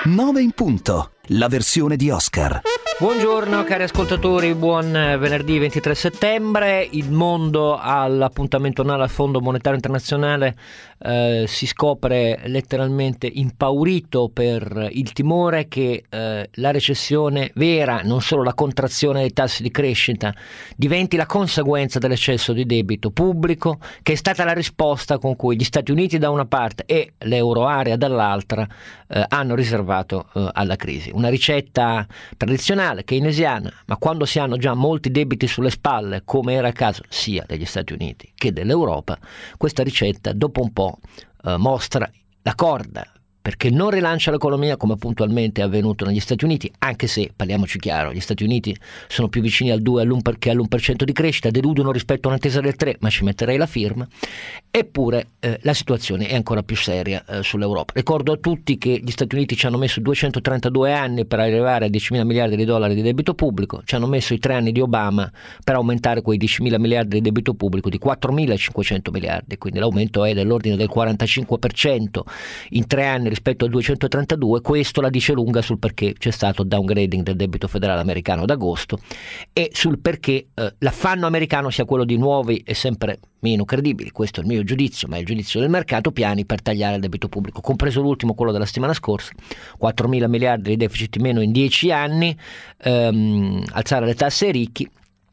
9 in punto, la versione di Oscar. Buongiorno cari ascoltatori, buon venerdì 23 settembre. Il mondo all'appuntamento annuale al Fondo Monetario Internazionale si scopre letteralmente impaurito per il timore che la recessione vera, non solo la contrazione dei tassi di crescita, diventi la conseguenza dell'eccesso di debito pubblico, che è stata la risposta con cui gli Stati Uniti da una parte e l'euroarea dall'altra hanno riservato alla crisi. Una ricetta tradizionale, keynesiana, ma quando si hanno già molti debiti sulle spalle, come era il caso sia degli Stati Uniti che dell'Europa, questa ricetta dopo un po' mostra la corda, perché non rilancia l'economia come puntualmente è avvenuto negli Stati Uniti, anche se, parliamoci chiaro, gli Stati Uniti sono più vicini al 2 che all'1% di crescita, deludono rispetto a un'attesa del 3, ma ci metterei la firma. Eppure la situazione è ancora più seria sull'Europa. Ricordo a tutti che gli Stati Uniti ci hanno messo 232 anni per arrivare a 10.000 miliardi di dollari di debito pubblico, ci hanno messo i 3 anni di Obama per aumentare quei 10.000 miliardi di debito pubblico di 4.500 miliardi, quindi l'aumento è dell'ordine del 45% in 3 anni rispetto al 232. Questo la dice lunga sul perché c'è stato downgrading del debito federale americano ad agosto e sul perché l'affanno americano sia quello di nuovi e sempre meno credibili, questo è il mio giudizio, ma è il giudizio del mercato, piani per tagliare il debito pubblico, compreso l'ultimo, quello della settimana scorsa, 4.000 miliardi di deficit in meno in 10 anni, alzare le tasse ai ricchi.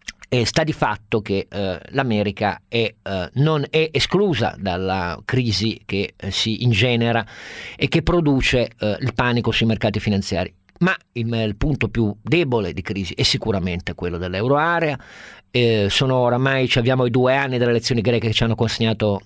E sta di fatto che l'America non è esclusa dalla crisi che si ingenera e che produce il panico sui mercati finanziari. Ma il punto più debole di crisi è sicuramente quello dell'euroarea. Sono oramai, abbiamo i 2 anni delle elezioni greche che ci hanno consegnato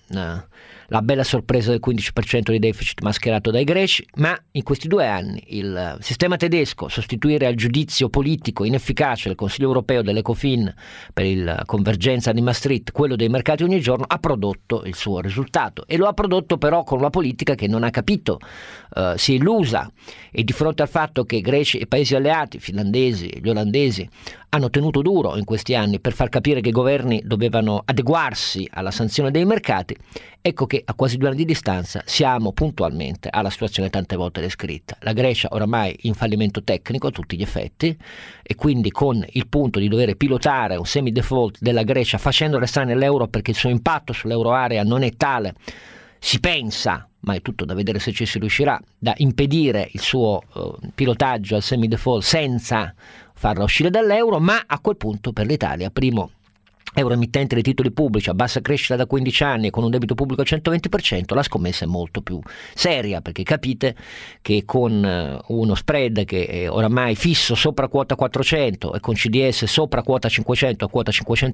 la bella sorpresa del 15% di deficit mascherato dai greci, ma in questi 2 anni il sistema tedesco, sostituire al giudizio politico inefficace del Consiglio europeo dell'Ecofin per la convergenza di Maastricht, quello dei mercati ogni giorno, ha prodotto il suo risultato e lo ha prodotto però con una politica che non ha capito, si è illusa, e di fronte al fatto che greci e paesi alleati, finlandesi, gli olandesi, hanno tenuto duro in questi anni per far capire che i governi dovevano adeguarsi alla sanzione dei mercati, ecco che a quasi 2 anni di distanza siamo puntualmente alla situazione tante volte descritta. La Grecia oramai in fallimento tecnico a tutti gli effetti e quindi con il punto di dover pilotare un semi-default della Grecia facendo restare nell'euro perché il suo impatto sull'euroarea non è tale, si pensa, ma è tutto da vedere se ci si riuscirà, da impedire il suo pilotaggio al semi-default senza farla uscire dall'euro, ma a quel punto per l'Italia, primo euro emittente dei titoli pubblici a bassa crescita da 15 anni e con un debito pubblico al 120%, la scommessa è molto più seria, perché capite che con uno spread che è oramai fisso sopra quota 400 e con CDS sopra quota 500 a quota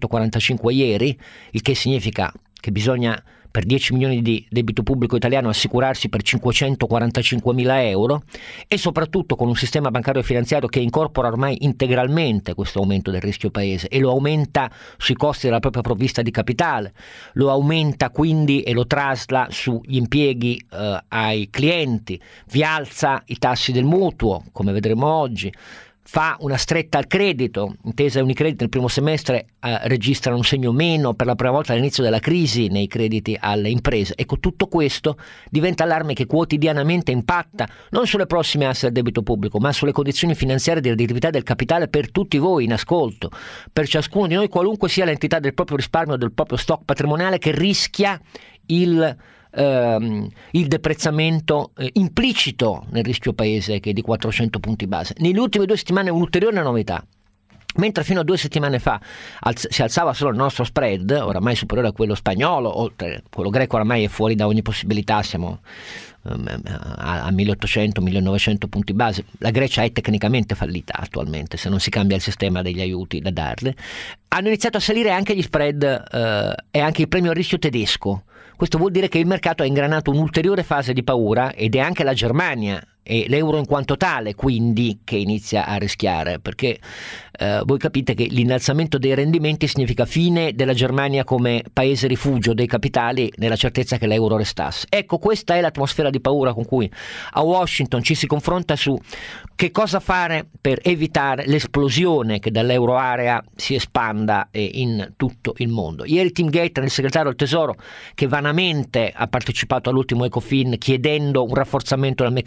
545 ieri, il che significa che bisogna per 10 milioni di debito pubblico italiano assicurarsi per 545 mila euro, e soprattutto con un sistema bancario e finanziario che incorpora ormai integralmente questo aumento del rischio paese e lo aumenta sui costi della propria provvista di capitale, lo aumenta quindi e lo trasla sugli impieghi ai clienti, vi alza i tassi del mutuo come vedremo oggi, fa una stretta al credito, Intesa e Unicredit nel primo semestre registrano un segno meno per la prima volta all'inizio della crisi nei crediti alle imprese. Ecco, tutto questo diventa allarme che quotidianamente impatta non sulle prossime asse del debito pubblico, ma sulle condizioni finanziarie di redditività del capitale per tutti voi in ascolto, per ciascuno di noi, qualunque sia l'entità del proprio risparmio o del proprio stock patrimoniale che rischia il deprezzamento implicito nel rischio paese, che è di 400 punti base. Nelle ultime 2 settimane un'ulteriore novità. Mentre fino a 2 settimane fa si alzava solo il nostro spread, oramai superiore a quello spagnolo, oltre quello greco oramai è fuori da ogni possibilità, siamo a 1800-1900 punti base, la Grecia è tecnicamente fallita attualmente se non si cambia il sistema degli aiuti da darle, hanno iniziato a salire anche gli spread e anche il premio a rischio tedesco. Questo vuol dire che il mercato ha ingranato un'ulteriore fase di paura ed è anche la Germania e l'euro in quanto tale quindi che inizia a rischiare, perché voi capite che l'innalzamento dei rendimenti significa fine della Germania come paese rifugio dei capitali nella certezza che l'euro restasse. Ecco, questa è l'atmosfera di paura con cui a Washington ci si confronta su che cosa fare per evitare l'esplosione che dall'euro area si espanda in tutto il mondo. Ieri Tim Geithner, il segretario del Tesoro, che vanamente ha partecipato all'ultimo Ecofin chiedendo un rafforzamento del meccanismo automatico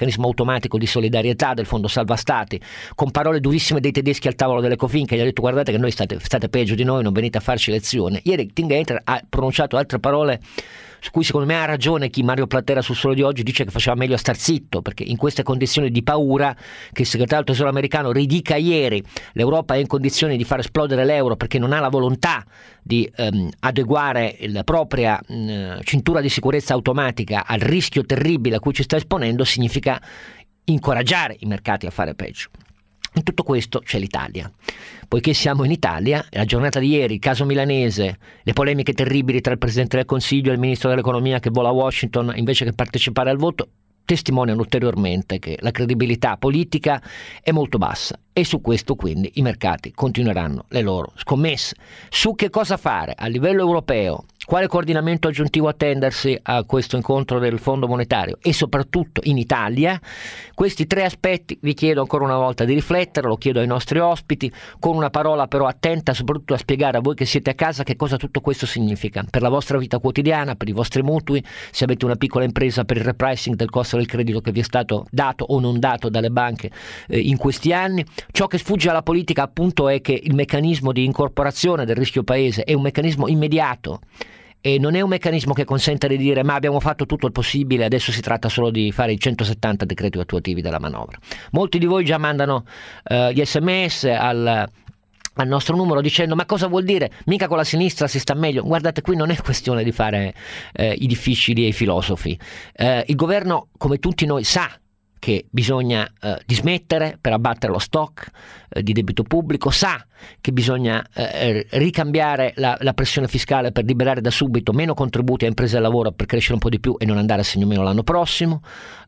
automatico di solidarietà del fondo salva stati, con parole durissime dei tedeschi al tavolo dell'Ecofin che gli ha detto guardate che noi state peggio di noi, non venite a farci lezione. Ieri Tim Gaither ha pronunciato altre parole su cui secondo me ha ragione chi Mario Plattera sul Sole di Oggi dice che faceva meglio a star zitto, perché in queste condizioni di paura che il segretario del Tesoro americano ridica ieri l'Europa è in condizioni di far esplodere l'euro perché non ha la volontà di adeguare la propria cintura di sicurezza automatica al rischio terribile a cui ci sta esponendo, significa incoraggiare i mercati a fare peggio. In tutto questo c'è l'Italia. Poiché siamo in Italia, la giornata di ieri, il caso milanese, le polemiche terribili tra il Presidente del Consiglio e il Ministro dell'Economia che vola a Washington invece che partecipare al voto, testimoniano ulteriormente che la credibilità politica è molto bassa e su questo quindi i mercati continueranno le loro scommesse. Su che cosa fare a livello europeo, quale coordinamento aggiuntivo attendersi a questo incontro del Fondo Monetario e soprattutto in Italia, questi tre aspetti vi chiedo ancora una volta di riflettere, lo chiedo ai nostri ospiti, con una parola però attenta soprattutto a spiegare a voi che siete a casa che cosa tutto questo significa per la vostra vita quotidiana, per i vostri mutui, se avete una piccola impresa, per il repricing del costo del credito che vi è stato dato o non dato dalle banche in questi anni. Ciò che sfugge alla politica appunto è che il meccanismo di incorporazione del rischio paese è un meccanismo immediato e non è un meccanismo che consente di dire ma abbiamo fatto tutto il possibile, adesso si tratta solo di fare i 170 decreti attuativi della manovra. Molti di voi già mandano gli sms al nostro numero dicendo ma cosa vuol dire, mica con la sinistra si sta meglio. Guardate, qui non è questione di fare i difficili e i filosofi. Il governo, come tutti noi, sa che bisogna dismettere per abbattere lo stock di debito pubblico, sa che bisogna ricambiare la pressione fiscale per liberare da subito meno contributi a imprese e lavoro per crescere un po' di più e non andare a segno meno l'anno prossimo,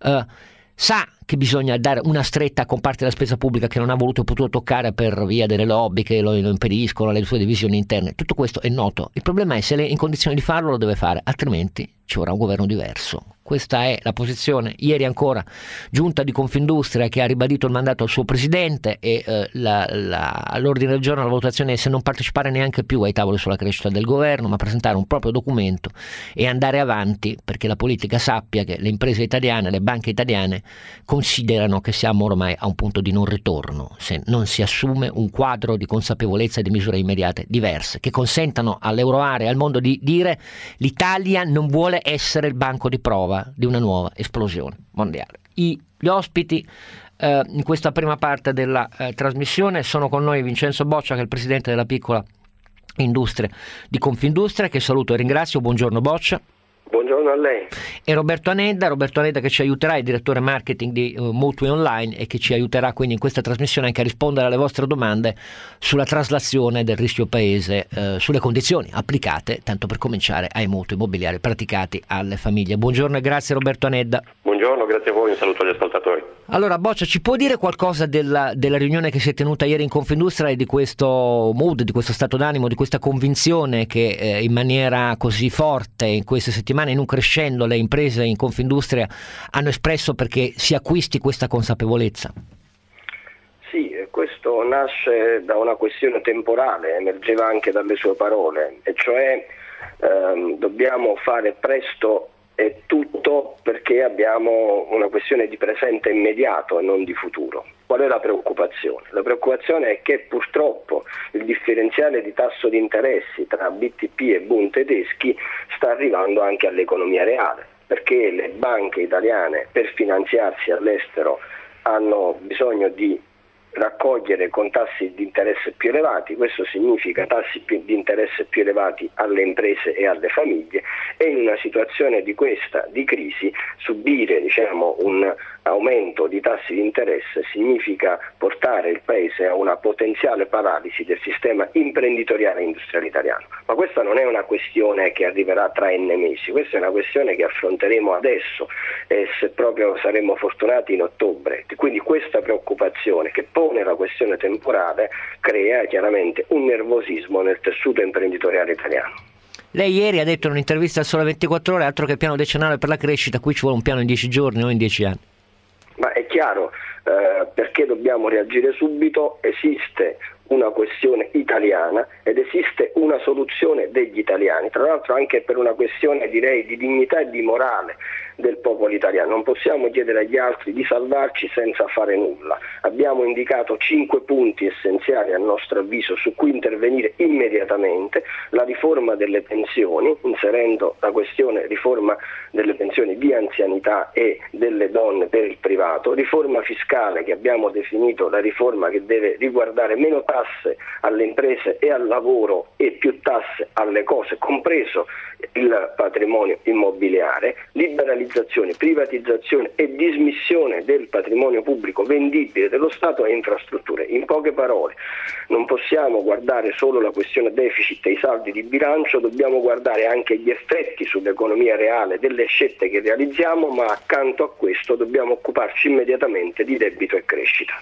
sa che bisogna dare una stretta a comparti della spesa pubblica che non ha voluto e potuto toccare per via delle lobby che lo impediscono, le sue divisioni interne. Tutto questo è noto. Il problema è se lei è in condizione di farlo lo deve fare, altrimenti ci vorrà un governo diverso. Questa è la posizione. Ieri ancora giunta di Confindustria che ha ribadito il mandato al suo presidente e all'ordine del giorno la valutazione è se non partecipare neanche più ai tavoli sulla crescita del governo, ma presentare un proprio documento e andare avanti, perché la politica sappia che le imprese italiane, le banche italiane considerano che siamo ormai a un punto di non ritorno se non si assume un quadro di consapevolezza e di misure immediate diverse che consentano all'euroarea e al mondo di dire l'Italia non vuole essere il banco di prova di una nuova esplosione mondiale. Gli ospiti in questa prima parte della trasmissione sono con noi Vincenzo Boccia, che è il presidente della piccola industria di Confindustria, che saluto e ringrazio. Buongiorno Boccia. Buongiorno a lei. E Roberto Anedda che ci aiuterà, è direttore marketing di Mutui Online e che ci aiuterà quindi in questa trasmissione anche a rispondere alle vostre domande sulla traslazione del rischio paese, sulle condizioni applicate, tanto per cominciare, ai mutui immobiliari praticati alle famiglie. Buongiorno e grazie Roberto Anedda. Buongiorno, grazie a voi, un saluto agli ascoltatori. Allora Boccia, ci può dire qualcosa della riunione che si è tenuta ieri in Confindustria e di questo mood, di questo stato d'animo, di questa convinzione che in maniera così forte in queste settimane, in un crescendo, le imprese in Confindustria hanno espresso perché si acquisti questa consapevolezza? Sì, questo nasce da una questione temporale, emergeva anche dalle sue parole, e cioè dobbiamo fare presto e tutto perché abbiamo una questione di presente immediato e non di futuro. Qual è la preoccupazione? La preoccupazione è che purtroppo il differenziale di tasso di interessi tra BTP e Bund tedeschi sta arrivando anche all'economia reale, perché le banche italiane per finanziarsi all'estero hanno bisogno di raccogliere con tassi di interesse più elevati. Questo significa tassi di interesse più elevati alle imprese e alle famiglie, e in una situazione di crisi subire un aumento di tassi di interesse significa portare il paese a una potenziale paralisi del sistema imprenditoriale e industriale italiano. Ma questa non è una questione che arriverà tra n mesi, questa è una questione che affronteremo adesso e se proprio saremo fortunati in ottobre. Quindi questa preoccupazione che pone la questione temporale crea chiaramente un nervosismo nel tessuto imprenditoriale italiano. Lei ieri ha detto in un'intervista al Sole 24 Ore, altro che piano decennale per la crescita, qui ci vuole un piano in 10 giorni o in 10 anni. Ma è chiaro, perché dobbiamo reagire subito, esiste una questione italiana ed esiste una soluzione degli italiani, tra l'altro anche per una questione, direi, di dignità e di morale del popolo italiano. Non possiamo chiedere agli altri di salvarci senza fare nulla. Abbiamo indicato 5 punti essenziali a nostro avviso su cui intervenire immediatamente: la riforma delle pensioni, inserendo la questione riforma delle pensioni di anzianità e delle donne per il privato, riforma fiscale che abbiamo definito la riforma che deve riguardare meno tasse alle imprese e al lavoro e più tasse alle cose, compreso il patrimonio immobiliare, liberalizzazione, privatizzazione e dismissione del patrimonio pubblico vendibile dello Stato e infrastrutture. In poche parole, non possiamo guardare solo la questione deficit e i saldi di bilancio, dobbiamo guardare anche gli effetti sull'economia reale delle scelte che realizziamo, ma accanto a questo dobbiamo occuparci immediatamente di debito e crescita.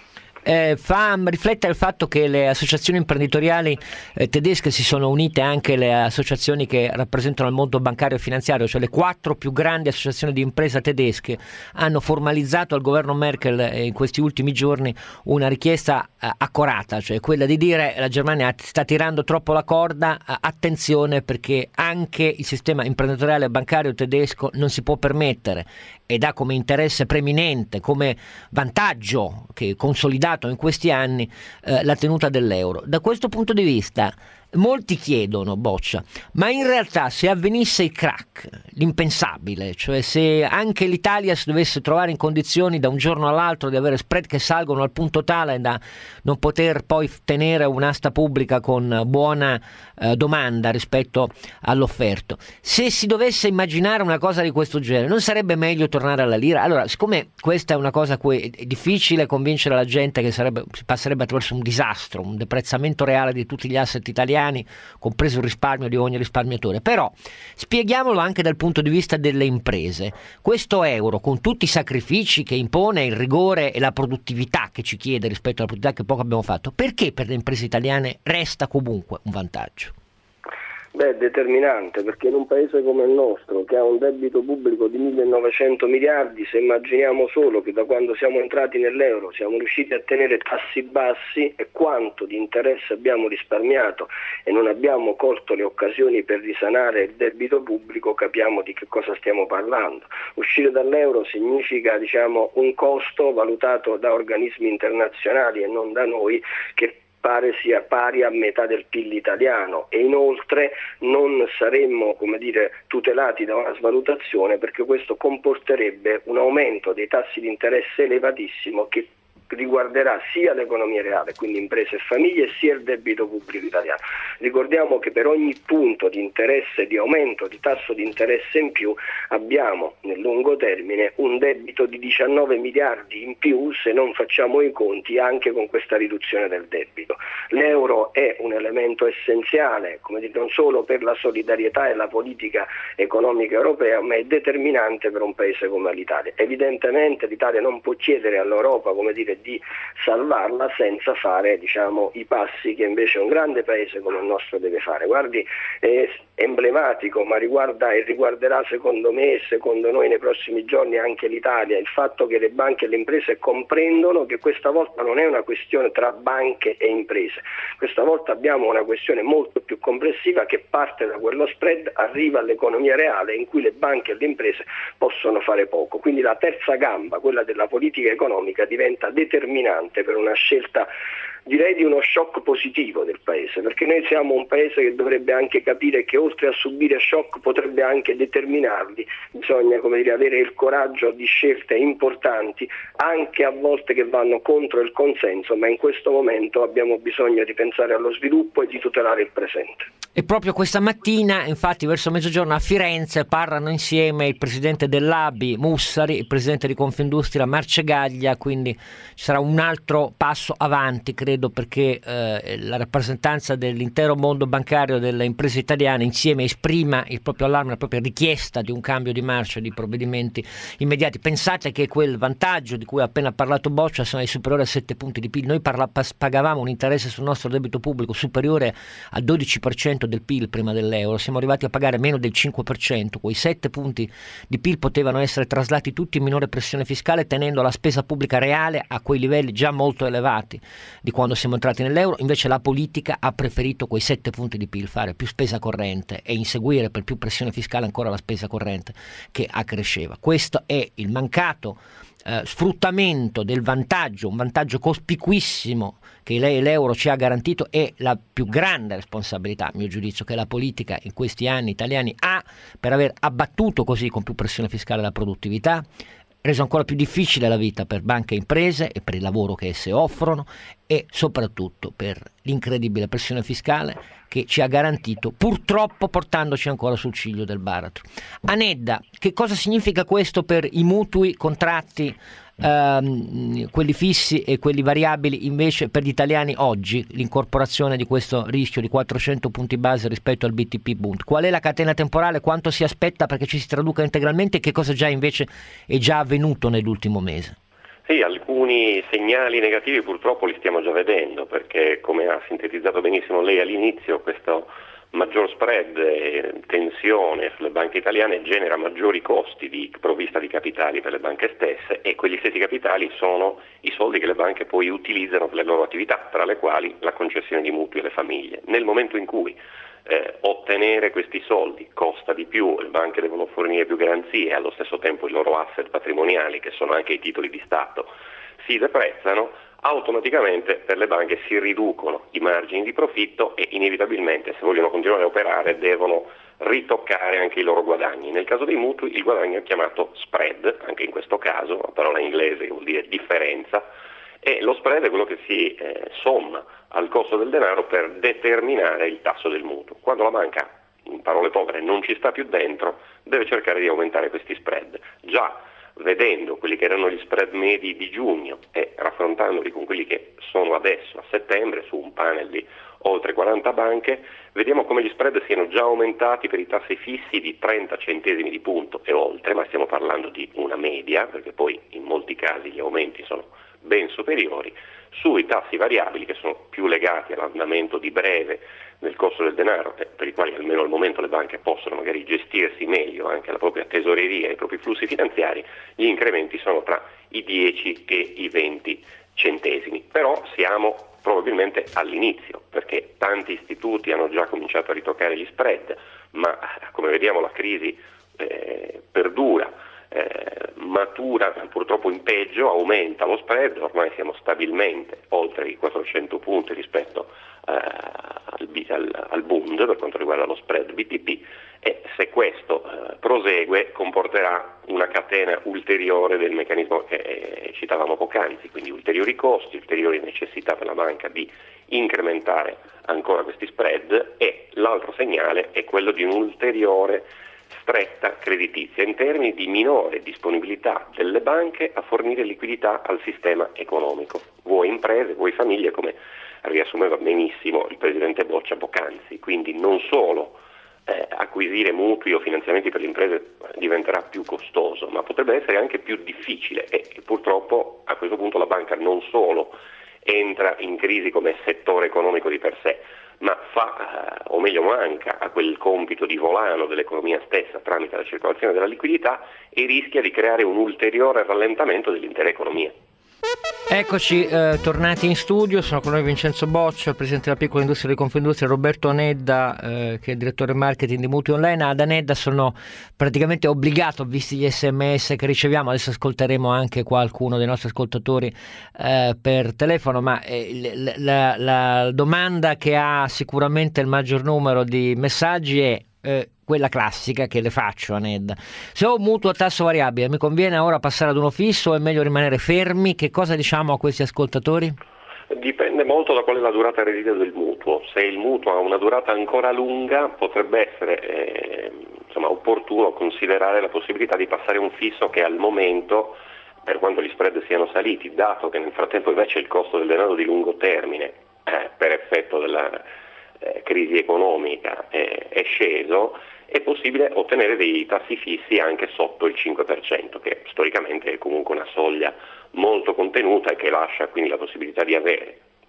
Fa riflettere il fatto che le associazioni imprenditoriali tedesche si sono unite anche le associazioni che rappresentano il mondo bancario e finanziario, cioè le 4 più grandi associazioni di impresa tedesche hanno formalizzato al governo Merkel in questi ultimi giorni una richiesta accorata, cioè quella di dire: la Germania sta tirando troppo la corda, attenzione, perché anche il sistema imprenditoriale e bancario tedesco non si può permettere ed ha come interesse preminente, come vantaggio che consolidato in questi anni, la tenuta dell'euro. Da questo punto di vista molti chiedono, Boccia, ma in realtà se avvenisse il crack, l'impensabile, cioè se anche l'Italia si dovesse trovare in condizioni da un giorno all'altro di avere spread che salgono al punto tale da non poter poi tenere un'asta pubblica con buona domanda rispetto all'offerto, se si dovesse immaginare una cosa di questo genere, non sarebbe meglio tornare alla lira? Allora, siccome questa è una cosa a cui è difficile convincere la gente che si passerebbe attraverso un disastro, un deprezzamento reale di tutti gli asset italiani, compreso il risparmio di ogni risparmiatore, però spieghiamolo anche dal punto di vista delle imprese. Questo euro, con tutti i sacrifici che impone, il rigore e la produttività che ci chiede rispetto alla produttività che poco abbiamo fatto, perché per le imprese italiane resta comunque un vantaggio? Beh, determinante, perché in un paese come il nostro, che ha un debito pubblico di 1.900 miliardi, se immaginiamo solo che da quando siamo entrati nell'euro siamo riusciti a tenere tassi bassi e quanto di interesse abbiamo risparmiato e non abbiamo colto le occasioni per risanare il debito pubblico, capiamo di che cosa stiamo parlando. Uscire dall'euro significa, un costo valutato da organismi internazionali e non da noi, che pare sia pari a metà del PIL italiano, e inoltre non saremmo, tutelati da una svalutazione, perché questo comporterebbe un aumento dei tassi di interesse elevatissimo che riguarderà sia l'economia reale, quindi imprese e famiglie, sia il debito pubblico italiano. Ricordiamo che per ogni punto di interesse, di aumento di tasso di interesse in più, abbiamo nel lungo termine un debito di 19 miliardi in più se non facciamo i conti anche con questa riduzione del debito. L'euro è un elemento essenziale, non solo per la solidarietà e la politica economica europea, ma è determinante per un paese come l'Italia. Evidentemente l'Italia non può chiedere all'Europa, di salvarla senza fare i passi che invece un grande paese come il nostro deve fare. Guardi, è emblematico, ma riguarda e riguarderà secondo me e secondo noi nei prossimi giorni anche l'Italia, il fatto che le banche e le imprese comprendono che questa volta non è una questione tra banche e imprese, questa volta abbiamo una questione molto più complessiva che parte da quello spread, arriva all'economia reale in cui le banche e le imprese possono fare poco. Quindi la terza gamba, quella della politica economica, diventa determinante per una scelta, direi, di uno shock positivo del paese, perché noi siamo un paese che dovrebbe anche capire che oltre a subire shock potrebbe anche determinarli. Bisogna avere il coraggio di scelte importanti, anche a volte che vanno contro il consenso, ma in questo momento abbiamo bisogno di pensare allo sviluppo e di tutelare il presente. E proprio questa mattina, infatti, verso mezzogiorno a Firenze parlano insieme il presidente dell'ABI Mussari, il presidente di Confindustria Marcegaglia, quindi ci sarà un altro passo avanti, credo, perché la rappresentanza dell'intero mondo bancario delle imprese italiane insieme esprima il proprio allarme, la propria richiesta di un cambio di marcia, di provvedimenti immediati. Pensate che quel vantaggio di cui ha appena parlato Boccia è superiore a 7 punti di PIL. Noi pagavamo un interesse sul nostro debito pubblico superiore al 12% del PIL prima dell'euro, siamo arrivati a pagare meno del 5%, quei 7 punti di PIL potevano essere traslati tutti in minore pressione fiscale, tenendo la spesa pubblica reale a quei livelli già molto elevati di quando siamo entrati nell'euro, invece la politica ha preferito quei 7 punti di PIL, fare più spesa corrente e inseguire per più pressione fiscale ancora la spesa corrente che accresceva. Questo è il mancato sfruttamento del vantaggio, un vantaggio cospicuissimo che l'euro ci ha garantito, e la più grande responsabilità, a mio giudizio, che la politica in questi anni italiani ha per aver abbattuto così con più pressione fiscale la produttività, reso ancora più difficile la vita per banche e imprese e per il lavoro che esse offrono, e soprattutto per l'incredibile pressione fiscale che ci ha garantito, purtroppo portandoci ancora sul ciglio del baratro. Anedda, che cosa significa questo per i mutui contratti, quelli fissi e quelli variabili, invece per gli italiani oggi, l'incorporazione di questo rischio di 400 punti base rispetto al BTP Bund? Qual è la catena temporale? Quanto si aspetta perché ci si traduca integralmente, e che cosa già invece è già avvenuto nell'ultimo mese? Sì, alcuni segnali negativi purtroppo li stiamo già vedendo, perché come ha sintetizzato benissimo lei all'inizio, questo maggior spread e tensione sulle banche italiane genera maggiori costi di provvista di capitali per le banche stesse, e quegli stessi capitali sono i soldi che le banche poi utilizzano per le loro attività, tra le quali la concessione di mutui alle famiglie. Nel momento in cui ottenere questi soldi costa di più, le banche devono fornire più garanzie e allo stesso tempo i loro asset patrimoniali, che sono anche i titoli di Stato, si deprezzano, automaticamente per le banche si riducono i margini di profitto e inevitabilmente, se vogliono continuare a operare, devono ritoccare anche i loro guadagni. Nel caso dei mutui il guadagno è chiamato spread, anche in questo caso, una parola inglese che vuol dire differenza, e lo spread è quello che si somma al costo del denaro per determinare il tasso del mutuo. Quando la banca, in parole povere, non ci sta più dentro, deve cercare di aumentare questi spread. Già vedendo quelli che erano gli spread medi di giugno e raffrontandoli con quelli che sono adesso a settembre su un panel di oltre 40 banche, vediamo come gli spread siano già aumentati per i tassi fissi di 30 centesimi di punto e oltre, ma stiamo parlando di una media, perché poi in molti casi gli aumenti sono ben superiori. Sui tassi variabili, che sono più legati all'andamento di breve del costo del denaro, per i quali almeno al momento le banche possono magari gestirsi meglio anche la propria tesoreria e i propri flussi finanziari, gli incrementi sono tra i 10 e i 20 centesimi. Però siamo probabilmente all'inizio, perché tanti istituti hanno già cominciato a ritoccare gli spread, ma come vediamo la crisi perdura, matura purtroppo in peggio, aumenta lo spread, ormai siamo stabilmente oltre i 400 punti rispetto al Bund per quanto riguarda lo spread BTP, e se questo prosegue comporterà una catena ulteriore del meccanismo che citavamo poc'anzi, quindi ulteriori costi, ulteriori necessità per la banca di incrementare ancora questi spread, e l'altro segnale è quello di un'ulteriore stretta creditizia in termini di minore disponibilità delle banche a fornire liquidità al sistema economico, vuoi imprese, vuoi famiglie, come riassumeva benissimo il presidente Boccia poc'anzi. Quindi non solo acquisire mutui o finanziamenti per le imprese diventerà più costoso, ma potrebbe essere anche più difficile, e purtroppo a questo punto la banca non solo entra in crisi come settore economico di per sé, ma fa, o meglio manca, a quel compito di volano dell'economia stessa tramite la circolazione della liquidità, e rischia di creare un ulteriore rallentamento dell'intera economia. Eccoci tornati in studio, sono con noi Vincenzo Boccia, il presidente della piccola industria di Confindustria, Roberto Anedda, che è il direttore marketing di Mutui Online. Ad Anedda sono praticamente obbligato, visti gli SMS che riceviamo, adesso ascolteremo anche qualcuno dei nostri ascoltatori per telefono, ma la domanda che ha sicuramente il maggior numero di messaggi è quella classica che le faccio, Anedda: se ho un mutuo a tasso variabile, mi conviene ora passare ad uno fisso o è meglio rimanere fermi? Che cosa diciamo a questi ascoltatori? Dipende molto da qual è la durata residua del mutuo. Se il mutuo ha una durata ancora lunga, potrebbe essere opportuno considerare la possibilità di passare un fisso che al momento, per quanto gli spread siano saliti, dato che nel frattempo invece il costo del denaro di lungo termine per effetto della crisi economica è sceso, è possibile ottenere dei tassi fissi anche sotto il 5%, che storicamente è comunque una soglia molto contenuta e che lascia quindi la possibilità di avere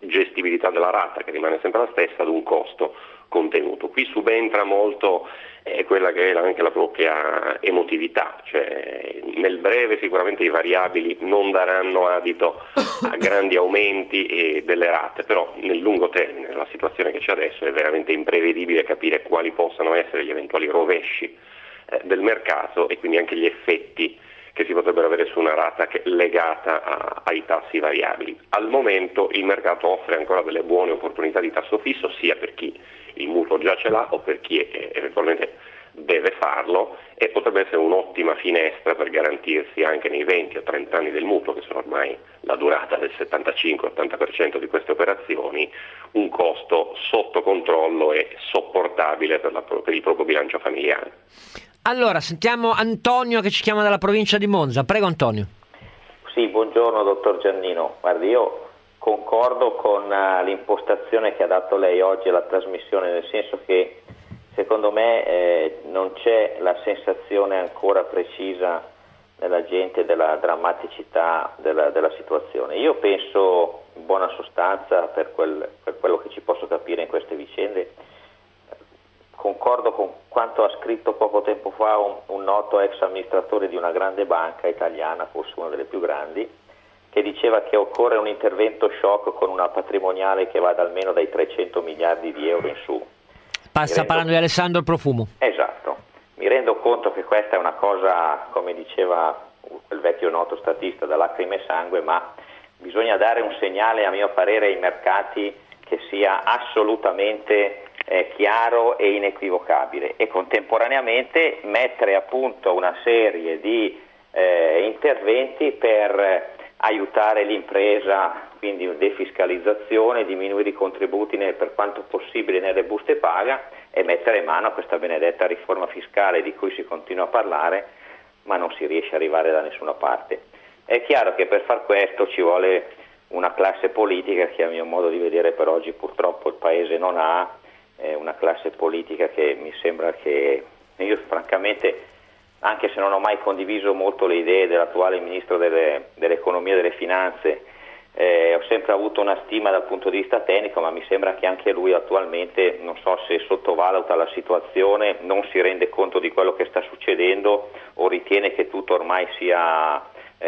gestibilità della rata, che rimane sempre la stessa, ad un costo contenuto. Qui subentra molto quella che è anche la propria emotività, cioè nel breve sicuramente i variabili non daranno adito a grandi aumenti delle rate, però nel lungo termine la situazione che c'è adesso è veramente imprevedibile capire quali possano essere gli eventuali rovesci del mercato e quindi anche gli effetti che si potrebbero avere su una rata legata ai tassi variabili. Al momento il mercato offre ancora delle buone opportunità di tasso fisso, sia per chi il mutuo già ce l'ha o per chi eventualmente deve farlo, e potrebbe essere un'ottima finestra per garantirsi anche nei 20 o 30 anni del mutuo, che sono ormai la durata del 75-80% di queste operazioni, un costo sotto controllo e sopportabile per il proprio bilancio familiare. Allora, sentiamo Antonio che ci chiama dalla provincia di Monza. Prego Antonio. Sì, buongiorno dottor Giannino. Guardi, io concordo con l'impostazione che ha dato lei oggi alla trasmissione, nel senso che secondo me non c'è la sensazione ancora precisa nella gente della drammaticità della situazione. Io penso, in buona sostanza, per quello che ci posso capire in queste vicende, concordo con quanto ha scritto poco tempo fa un noto ex amministratore di una grande banca italiana, forse una delle più grandi, che diceva che occorre un intervento shock con una patrimoniale che vada almeno dai 300 miliardi di euro in su. Sta parlando di Alessandro Profumo. Esatto. Mi rendo conto che questa è una cosa, come diceva quel vecchio noto statista, da lacrime e sangue, ma bisogna dare un segnale, a mio parere, ai mercati che sia assolutamente chiaro e inequivocabile, e contemporaneamente mettere a punto una serie di interventi per aiutare l'impresa, quindi defiscalizzazione, diminuire i contributi per quanto possibile nelle buste paga e mettere mano a questa benedetta riforma fiscale di cui si continua a parlare ma non si riesce ad arrivare da nessuna parte. È chiaro che per far questo ci vuole una classe politica che, a mio modo di vedere, per oggi purtroppo il Paese non ha, una classe politica che mi sembra che io francamente, anche se non ho mai condiviso molto le idee dell'attuale Ministro dell'Economia e delle Finanze, ho sempre avuto una stima dal punto di vista tecnico, ma mi sembra che anche lui attualmente, non so se sottovaluta la situazione, non si rende conto di quello che sta succedendo o ritiene che tutto ormai sia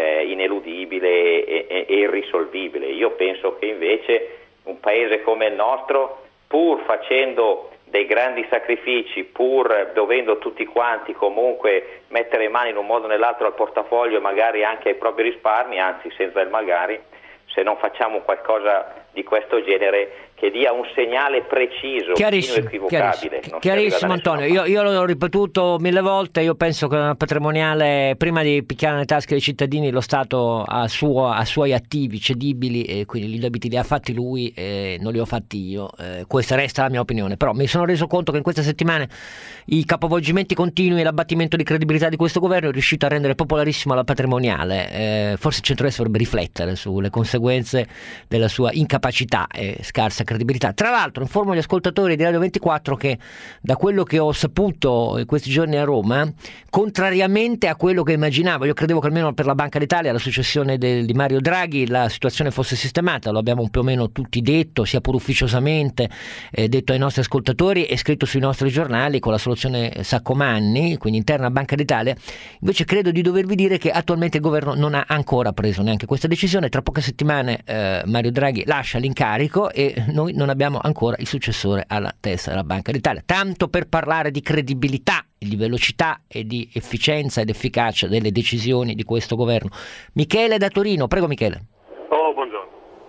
ineludibile e irrisolvibile. Io penso che invece un Paese come il nostro, pur facendo dei grandi sacrifici, pur dovendo tutti quanti comunque mettere mani in un modo o nell'altro al portafoglio e magari anche ai propri risparmi, anzi senza il magari, se non facciamo qualcosa di questo genere che dia un segnale preciso, inequivocabile. Chiarissimo Antonio, io l'ho ripetuto 1000 volte, io penso che una patrimoniale, prima di picchiare nelle tasche dei cittadini, lo Stato ha suoi attivi cedibili e quindi gli debiti li ha fatti lui e non li ho fatti io, questa resta la mia opinione, però mi sono reso conto che in queste settimane i capovolgimenti continui e l'abbattimento di credibilità di questo governo è riuscito a rendere popolarissima la patrimoniale, forse il centrodestra dovrebbe riflettere sulle conseguenze della sua incapacità e scarsa credibilità. Tra l'altro informo gli ascoltatori di Radio 24 che, da quello che ho saputo in questi giorni a Roma, contrariamente a quello che immaginavo, io credevo che almeno per la Banca d'Italia, la successione di Mario Draghi, la situazione fosse sistemata, lo abbiamo più o meno tutti detto, sia pur ufficiosamente detto ai nostri ascoltatori e scritto sui nostri giornali con la soluzione Saccomanni, quindi interna Banca d'Italia. Invece credo di dovervi dire che attualmente il governo non ha ancora preso neanche questa decisione. Tra poche settimane Mario Draghi lascia l'incarico e noi non abbiamo ancora il successore alla testa della Banca d'Italia. Tanto per parlare di credibilità, di velocità e di efficienza ed efficacia delle decisioni di questo governo. Michele da Torino, prego Michele. Buongiorno.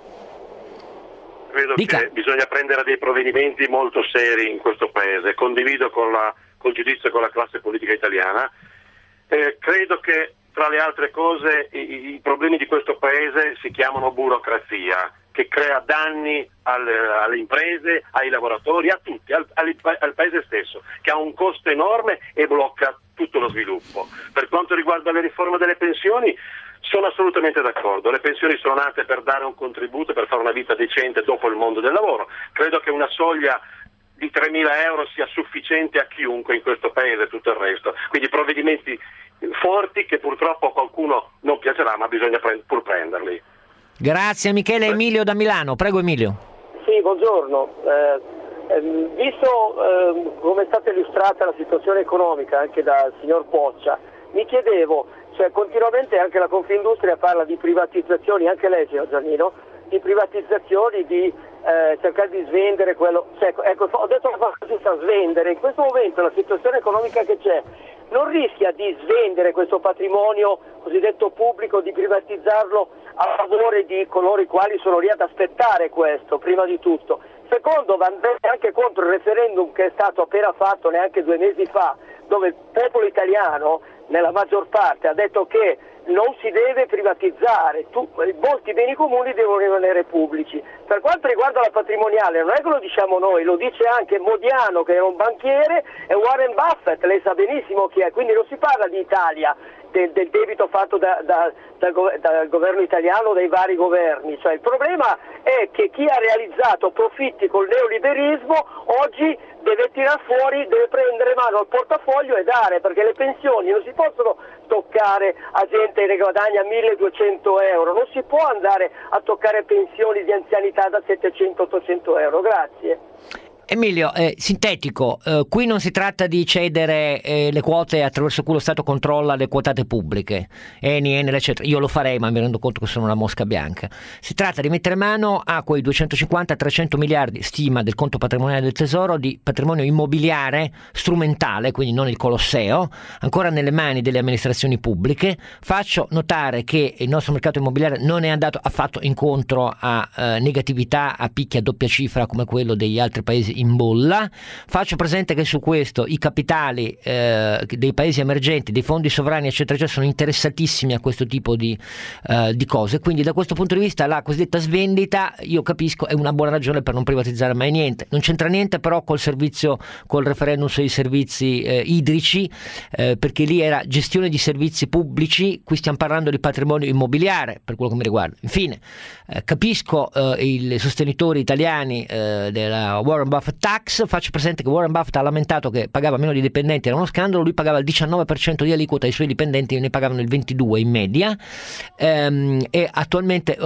Credo che bisogna prendere dei provvedimenti molto seri in questo Paese. Condivido col giudizio con la classe politica italiana. Credo che, tra le altre cose, i problemi di questo Paese si chiamano burocrazia, che crea danni alle imprese, ai lavoratori, a tutti, al Paese stesso, che ha un costo enorme e blocca tutto lo sviluppo. Per quanto riguarda le riforme delle pensioni, sono assolutamente d'accordo. Le pensioni sono nate per dare un contributo, per fare una vita decente dopo il mondo del lavoro. Credo che una soglia di 3.000 euro sia sufficiente a chiunque in questo Paese, tutto il resto. Quindi provvedimenti forti che purtroppo a qualcuno non piacerà, ma bisogna pur prenderli. Grazie Michele. Emilio da Milano, prego Emilio. Sì, buongiorno. Visto come è stata illustrata la situazione economica anche dal signor Boccia, mi chiedevo, cioè continuamente anche la Confindustria parla di privatizzazioni, anche lei signor Giannino, di privatizzazioni, di cercare di svendere quello, ecco, ho detto la parola giusta, svendere. In questo momento la situazione economica che c'è non rischia di svendere questo patrimonio cosiddetto pubblico, di privatizzarlo a favore di coloro i quali sono lì ad aspettare questo, prima di tutto. Secondo, va anche contro il referendum che è stato appena fatto neanche 2 mesi fa, dove il popolo italiano, nella maggior parte, ha detto che non si deve privatizzare, molti beni comuni devono rimanere pubblici. Per quanto riguarda la patrimoniale, non è che lo diciamo noi, lo dice anche Modiano, che era un banchiere, e Warren Buffett, lei sa benissimo chi è, quindi non si parla di Italia, del debito fatto dal governo italiano, dai vari governi. Cioè, il problema è che chi ha realizzato profitti col neoliberismo oggi deve tirar fuori, deve prendere mano al portafoglio e dare, perché le pensioni non si possono toccare a gente che guadagna 1.200 euro, non si può andare a toccare pensioni di anzianità da 700-800 euro. Grazie. Emilio, sintetico, qui non si tratta di cedere le quote attraverso cui lo Stato controlla le quotate pubbliche, Eni, Enel, eccetera. Io lo farei, ma mi rendo conto che sono una mosca bianca. Si tratta di mettere mano a quei 250-300 miliardi, stima del conto patrimoniale del Tesoro, di patrimonio immobiliare strumentale, quindi non il Colosseo, ancora nelle mani delle amministrazioni pubbliche. Faccio notare che il nostro mercato immobiliare non è andato affatto incontro a negatività a picchi a doppia cifra come quello degli altri paesi in bolla. Faccio presente che su questo i capitali dei paesi emergenti, dei fondi sovrani eccetera eccetera, sono interessatissimi a questo tipo di cose, quindi da questo punto di vista la cosiddetta svendita, io capisco, è una buona ragione per non privatizzare mai niente. Non c'entra niente però col referendum sui servizi idrici, perché lì era gestione di servizi pubblici, qui stiamo parlando di patrimonio immobiliare per quello che mi riguarda. Infine capisco i sostenitori italiani della Warren Buffett tax. Faccio presente che Warren Buffett ha lamentato che pagava meno di dipendenti, era uno scandalo. Lui pagava il 19% di aliquota, i suoi dipendenti ne pagavano il 22% in media, e attualmente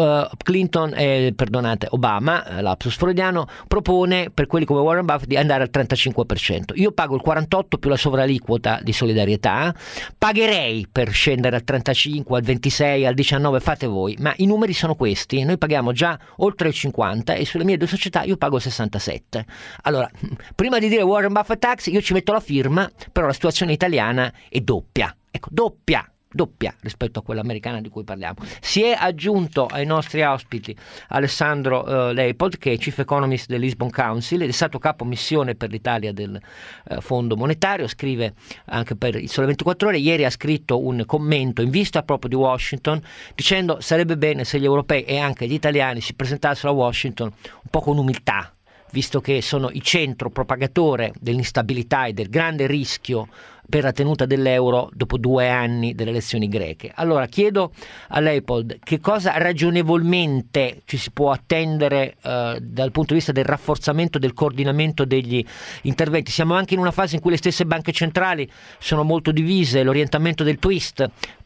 Obama, lapsus freudiano, propone per quelli come Warren Buffett di andare al 35%. Io pago il 48% più la sovraliquota di solidarietà, pagherei per scendere al 35%, al 26%, al 19%, fate voi, ma i numeri sono questi. Noi paghiamo già oltre il 50% e sulle mie 2 società io pago il 67%. Allora, prima di dire Warren Buffett tax, io ci metto la firma, però la situazione italiana è doppia, ecco, doppia rispetto a quella americana di cui parliamo. Si è aggiunto ai nostri ospiti Alessandro Leipold, che è Chief Economist del Lisbon Council ed è stato capo missione per l'Italia del Fondo Monetario, scrive anche per il Sole 24 Ore. Ieri ha scritto un commento in vista proprio di Washington dicendo sarebbe bene se gli europei e anche gli italiani si presentassero a Washington un po' con umiltà, visto che sono il centro propagatore dell'instabilità e del grande rischio per la tenuta dell'euro dopo 2 anni delle elezioni greche. Allora chiedo a Leipold che cosa ragionevolmente ci si può attendere dal punto di vista del rafforzamento del coordinamento degli interventi. Siamo anche in una fase in cui le stesse banche centrali sono molto divise, l'orientamento del twist,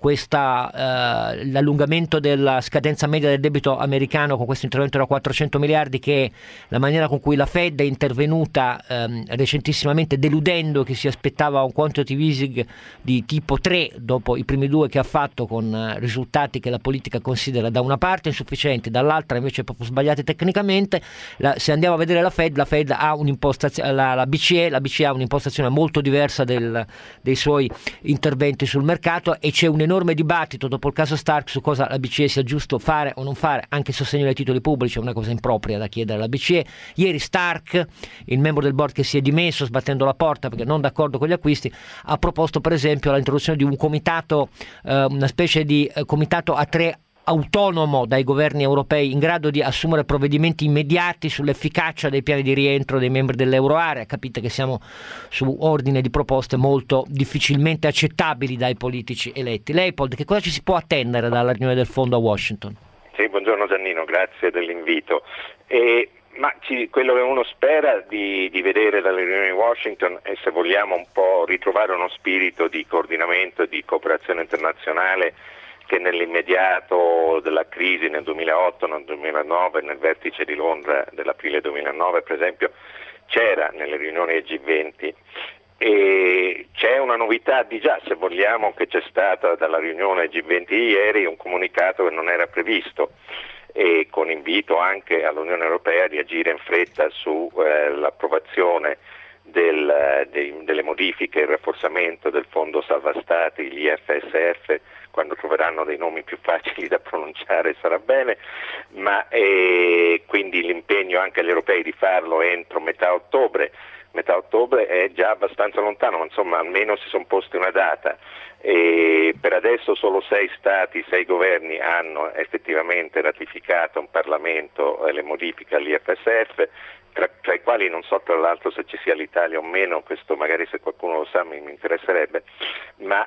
l'allungamento della scadenza media del debito americano con questo intervento da 400 miliardi, che è la maniera con cui la Fed è intervenuta recentissimamente, deludendo chi si aspettava un quantitative easing di tipo 3 dopo i primi 2 che ha fatto, con risultati che la politica considera da una parte insufficienti, dall'altra invece proprio sbagliati tecnicamente. Se andiamo a vedere la Fed ha un'impostazione, la BCE ha un'impostazione molto diversa dei suoi interventi sul mercato, e c'è un enorme dibattito dopo il caso Stark su cosa la BCE sia giusto fare o non fare. Anche il sostegno ai titoli pubblici è una cosa impropria da chiedere alla BCE. Ieri Stark, il membro del board che si è dimesso sbattendo la porta perché non d'accordo con gli acquisti, ha proposto per esempio l'introduzione di un comitato, una specie di comitato a 3 autonomo dai governi europei, in grado di assumere provvedimenti immediati sull'efficacia dei piani di rientro dei membri dell'euroarea. Capite che siamo su ordine di proposte molto difficilmente accettabili dai politici eletti. Leipold, che cosa ci si può attendere dalla riunione del fondo a Washington? Sì, buongiorno Giannino, grazie dell'invito. Quello che uno spera di vedere dalle riunioni di Washington è, se vogliamo, un po' ritrovare uno spirito di coordinamento e di cooperazione internazionale che nell'immediato della crisi nel 2008, nel 2009, nel vertice di Londra dell'aprile 2009 per esempio, c'era nelle riunioni del G20. E c'è una novità di già, se vogliamo, che c'è stata dalla riunione G20 di ieri, un comunicato che non era previsto, e con invito anche all'Unione Europea di agire in fretta sull'approvazione delle modifiche e il rafforzamento del fondo salva stati, l'IFSF. Quando troveranno dei nomi più facili da pronunciare sarà bene, ma quindi l'impegno anche agli europei di farlo entro metà ottobre. Metà ottobre è già abbastanza lontano, ma insomma almeno si sono posti una data. E per adesso solo 6 stati, 6 governi hanno effettivamente ratificato in Parlamento le modifiche all'IFSF, tra i quali non so tra l'altro se ci sia l'Italia o meno, questo magari se qualcuno lo sa mi interesserebbe, ma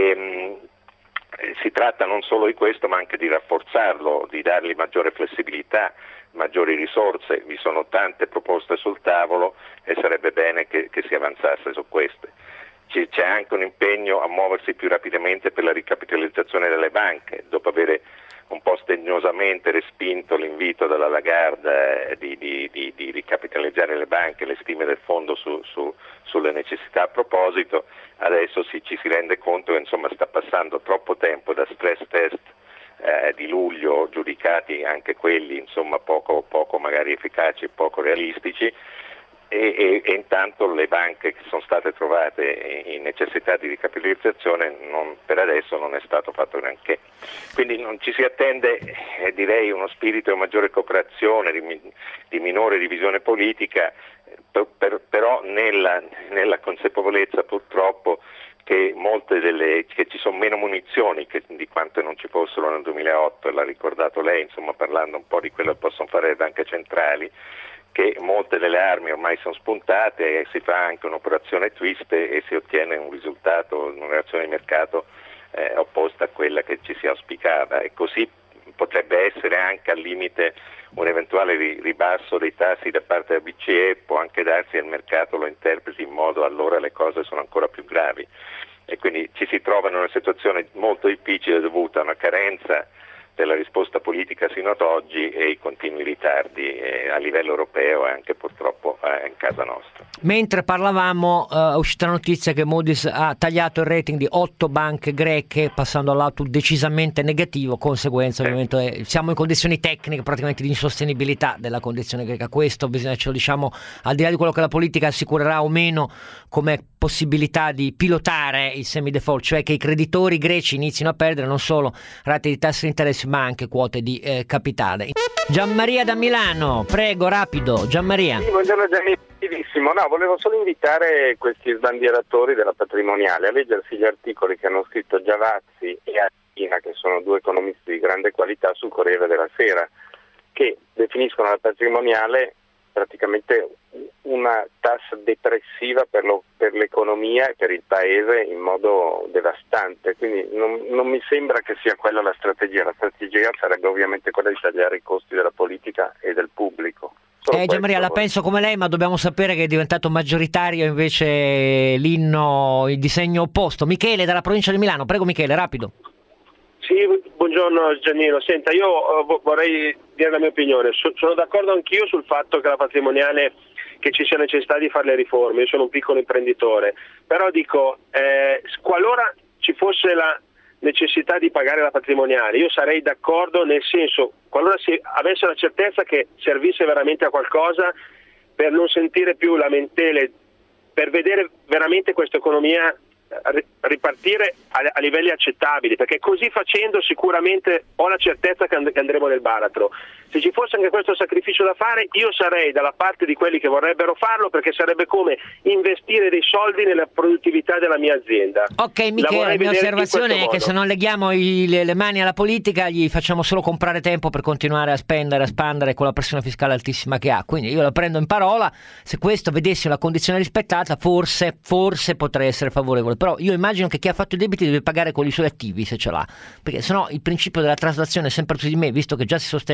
si tratta non solo di questo ma anche di rafforzarlo, di dargli maggiore flessibilità, maggiori risorse. Vi sono tante proposte sul tavolo e sarebbe bene che si avanzasse su queste. C'è anche un impegno a muoversi più rapidamente per la ricapitalizzazione delle banche, dopo avere un po' sdegnosamente respinto l'invito della Lagarde di ricapitalizzare le banche, le stime del fondo sulle necessità a proposito. Adesso ci si rende conto che insomma sta passando troppo tempo da stress test di luglio, giudicati anche quelli insomma poco magari efficaci e poco realistici, e intanto le banche che sono state trovate in necessità di ricapitalizzazione per adesso non è stato fatto granché. Quindi non ci si attende direi uno spirito di maggiore cooperazione, di minore divisione politica, però nella consapevolezza purtroppo che che ci sono meno munizioni di quante non ci fossero nel 2008, e l'ha ricordato lei, insomma, parlando un po' di quello che possono fare le banche centrali, che molte delle armi ormai sono spuntate e si fa anche un'operazione twist e si ottiene un risultato, una reazione di mercato opposta a quella che ci si auspicava, e così potrebbe essere anche al limite un eventuale ribasso dei tassi da parte della BCE, può anche darsi che il mercato lo interpreti in modo allora le cose sono ancora più gravi, e quindi ci si trova in una situazione molto difficile dovuta a una carenza della risposta politica sino ad oggi e i continui ritardi a livello europeo e anche purtroppo in casa nostra. Mentre parlavamo è uscita la notizia che Moody's ha tagliato il rating di 8 banche greche, passando all'outlook decisamente negativo, conseguenza ovviamente siamo in condizioni tecniche praticamente di insostenibilità della condizione greca. Questo bisogna, ce lo diciamo, al di là di quello che la politica assicurerà o meno come possibilità di pilotare il semi-default, cioè che i creditori greci inizino a perdere non solo rate di tassi di interesse ma anche quote di capitale. Gianmaria da Milano, prego, rapido. Gianmaria. Sì, buongiorno gentilissimo. No, volevo solo invitare questi sbandieratori della patrimoniale a leggersi gli articoli che hanno scritto Giavazzi e Arina, che sono 2 economisti di grande qualità, sul Corriere della Sera, che definiscono la patrimoniale praticamente una tassa depressiva per l'economia e per il paese in modo devastante, quindi non mi sembra che sia quella la strategia sarebbe ovviamente quella di tagliare i costi della politica e del pubblico. Gianmaria, la penso come lei, ma dobbiamo sapere che è diventato maggioritario invece il disegno opposto. Michele dalla provincia di Milano, prego Michele, rapido. Sì, buongiorno Giannino. Senta, io vorrei dire la mia opinione. Sono d'accordo anch'io sul fatto che la patrimoniale, che ci sia necessità di fare le riforme. Io sono un piccolo imprenditore, però dico, qualora ci fosse la necessità di pagare la patrimoniale, io sarei d'accordo, nel senso, qualora si avesse la certezza che servisse veramente a qualcosa, per non sentire più lamentele, per vedere veramente questa economia ripartire a livelli accettabili, perché così facendo sicuramente ho la certezza che andremo nel baratro. Se ci fosse anche questo sacrificio da fare, io sarei dalla parte di quelli che vorrebbero farlo, perché sarebbe come investire dei soldi nella produttività della mia azienda. Ok Michele, la mia osservazione è che se non leghiamo le mani alla politica gli facciamo solo comprare tempo per continuare a spendere, a spandere con la pressione fiscale altissima che ha, quindi io la prendo in parola. Se questo vedessi una condizione rispettata forse potrei essere favorevole, però io immagino che chi ha fatto i debiti deve pagare con i suoi attivi, se ce l'ha, perché sennò il principio della traslazione è sempre su di me, visto che già si sostengono sul conto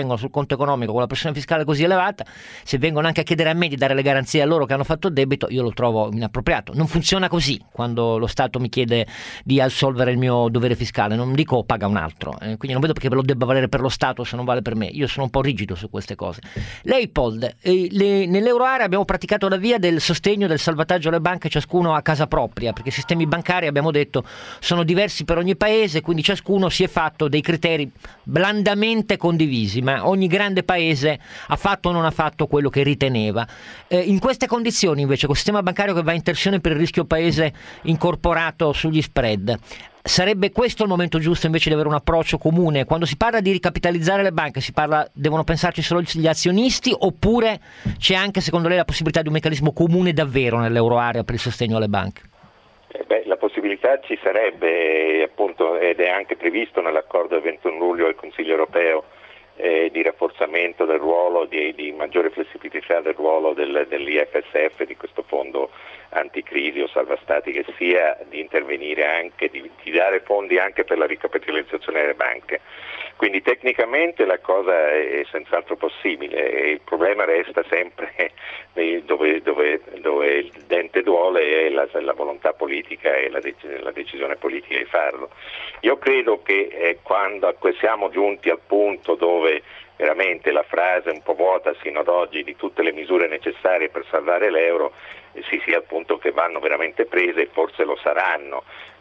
conto economico con la pressione fiscale così elevata, se vengono anche a chiedere a me di dare le garanzie a loro che hanno fatto il debito, io lo trovo inappropriato. Non funziona così quando lo Stato mi chiede di assolvere il mio dovere fiscale, non dico paga un altro, quindi non vedo perché ve lo debba valere per lo Stato se non vale per me. Io sono un po' rigido su queste cose. Leopold, nell'Euroarea abbiamo praticato la via del sostegno, del salvataggio alle banche ciascuno a casa propria, perché i sistemi bancari, abbiamo detto, sono diversi per ogni paese, quindi ciascuno si è fatto dei criteri blandamente condivisi, ma ogni grande paese ha fatto o non ha fatto quello che riteneva. In queste condizioni invece, col sistema bancario che va in tensione per il rischio paese incorporato sugli spread, sarebbe questo il momento giusto invece di avere un approccio comune? Quando si parla di ricapitalizzare le banche, devono pensarci solo gli azionisti, oppure c'è anche secondo lei la possibilità di un meccanismo comune davvero nell'euroarea per il sostegno alle banche? La possibilità ci sarebbe, appunto, ed è anche previsto nell'accordo del 21 luglio del Consiglio europeo di rafforzamento del ruolo, di maggiore flessibilità del ruolo dell'IFSF, di questo fondo anticrisi o salva stati che sia, di intervenire anche, di dare fondi anche per la ricapitalizzazione delle banche. Quindi tecnicamente la cosa è senz'altro possibile, e il problema resta sempre dove il dente duole è la volontà politica e la decisione politica di farlo. Io credo che quando siamo giunti al punto dove veramente la frase un po' vuota sino ad oggi di tutte le misure necessarie per salvare l'euro si sia al punto che vanno veramente prese, e forse lo saranno,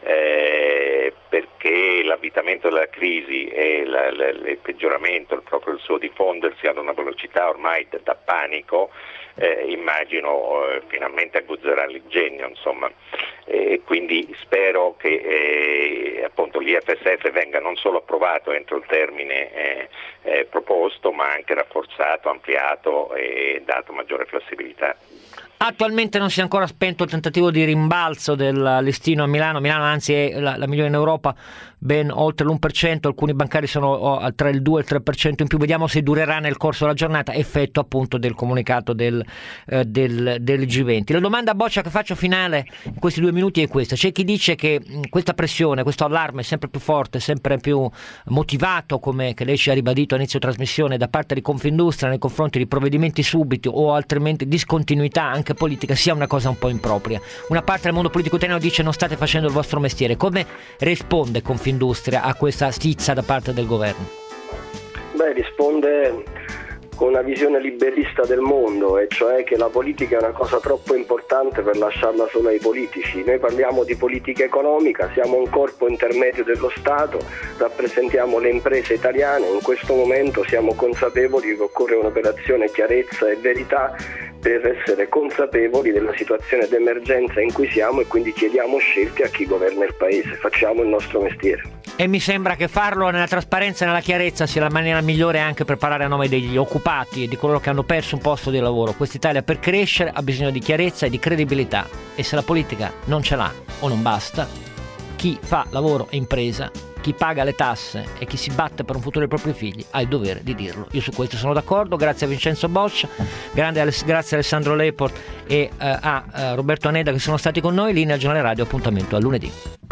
perché l'avvitamento della crisi e il peggioramento, proprio il suo diffondersi ad una velocità ormai da panico, immagino finalmente aguzzerà l'ingegno, insomma. Quindi spero che appunto l'IFSF venga non solo approvato entro il termine proposto, ma anche rafforzato, ampliato e dato maggiore flessibilità. Attualmente non si è ancora spento il tentativo di rimbalzo del listino a Milano. Milano anzi è la migliore in Europa, ben oltre l'1%, alcuni bancari sono tra il 2 e il 3% in più. Vediamo se durerà nel corso della giornata, effetto appunto del comunicato del G20. La domanda, Boccia, che faccio finale in questi 2 minuti è questa: c'è chi dice che questa pressione, questo allarme è sempre più forte, sempre più motivato, come che lei ci ha ribadito a inizio trasmissione, da parte di Confindustria nei confronti di provvedimenti subiti o altrimenti discontinuità anche politica, sia una cosa un po' impropria. Una parte del mondo politico italiano dice: non state facendo il vostro mestiere. Come risponde Confindustria a questa stizza da parte del governo? Risponde con una visione liberista del mondo, e cioè che la politica è una cosa troppo importante per lasciarla solo ai politici. Noi parliamo di politica economica, siamo un corpo intermedio dello Stato, rappresentiamo le imprese italiane, in questo momento siamo consapevoli che occorre un'operazione chiarezza e verità per essere consapevoli della situazione d'emergenza in cui siamo, e quindi chiediamo scelte a chi governa il paese, facciamo il nostro mestiere. E mi sembra che farlo nella trasparenza e nella chiarezza sia la maniera migliore anche per parlare a nome degli occupati e di coloro che hanno perso un posto di lavoro. Quest'Italia, per crescere, ha bisogno di chiarezza e di credibilità, e se la politica non ce l'ha o non basta, chi fa lavoro e impresa, chi paga le tasse e chi si batte per un futuro dei propri figli ha il dovere di dirlo. Io su questo sono d'accordo. Grazie a Vincenzo Boccia, grazie a Alessandro Leopold e a Roberto Aneda che sono stati con noi. Linea Giornale Radio, appuntamento a lunedì.